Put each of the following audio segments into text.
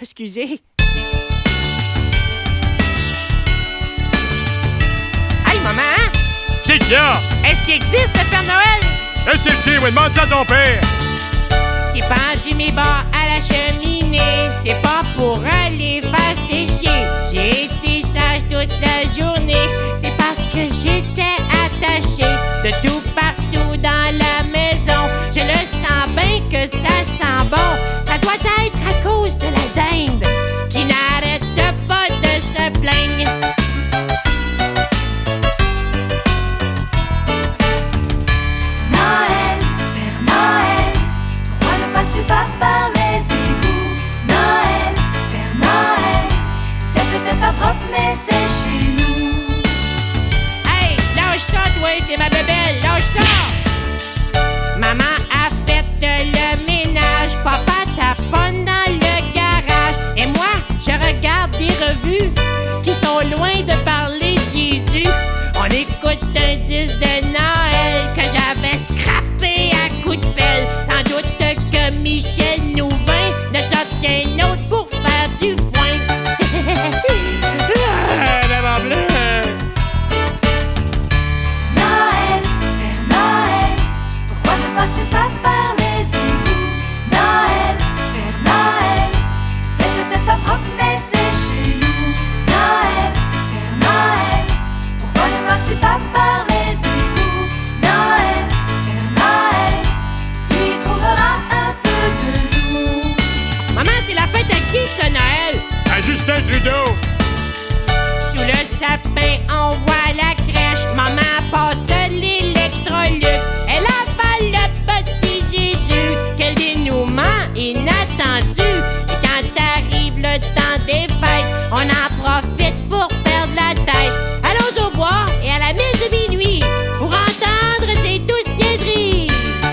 excusez. Hey, maman! Qui qu'il y a? Est-ce qu'il existe le Père Noël? C'est oui, demande ça à ton père. J'ai pendu mes bas à la cheminée. C'est pas pour aller faire sécher. J'ai été sage toute la journée. C'est parce que j'étais attachée de tout partout dans la maison. Je le sens bien que ça sent bon. Ça doit être à cause de la dinde qui n'arrête pas de se plaindre. Noël, Père Noël, pourquoi ne passes-tu pas par les égouts? Noël, Père Noël, c'est peut-être pas propre mais c'est chez nous. Hey, lâche ça, toi, c'est ma bébelle, lâche ça! Maman a fait le ménage, papa taponne dans le garage. Et moi, je regarde des revues qui sont loin de parler de Jésus. On écoute un disque de Noël que j'avais scrappé à coups de pelle. Sans doute que Michel Nouvin ne sorte qu'un autre pour faire du foin. Noël, Père Noël, pourquoi ne passes-tu pas par les égouts? Noël, Père Noël, c'est peut-être pas propre mais c'est chez nous. Noël, Père Noël, pourquoi ne passes-tu pas par les égouts? Noël, Père Noël, tu y trouveras un peu de nous. Maman, c'est la fête à qui, ce Noël? À Justin Trudeau. Sous le sapin, on voit la crèche. Maman passe l'Electrolux. Elle avale le petit Jésus. Quel dénouement inattendu. Et quand arrive le temps des fêtes, on en profite pour perdre la tête. Allons au bois et à la messe de minuit pour entendre ces douces niaiseries.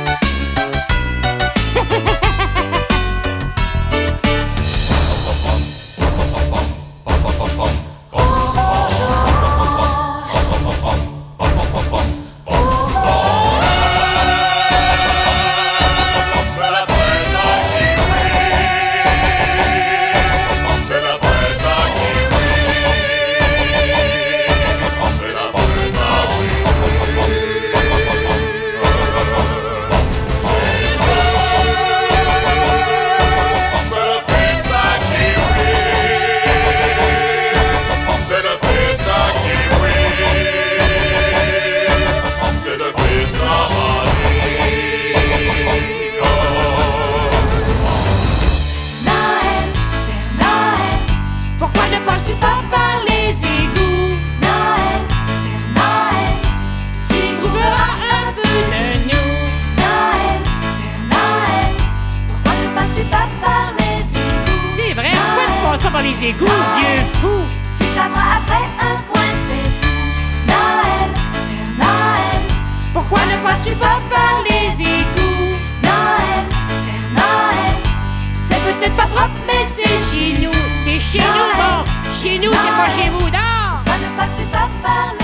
Noël, Père Noël, Pourquoi ne passes-tu pas par les égouts? Noël, Père Noël, tu y trouveras un peu de nous. Noël, Père Noël, pourquoi ne passes-tu pas par les égouts? C'est vrai, pourquoi tu passes pas par les égouts, vieux fou? Tu te laveras après un point, c'est tout. Noël, Père Noël, Pourquoi ne passes-tu pas par les égouts? Noël, Père Noël, C'est peut-être pas propre, mais c'est chez nous. C'est chez nous, bon. Chez nous, c'est pas chez vous, non? pourquoi ne passes-tu pas par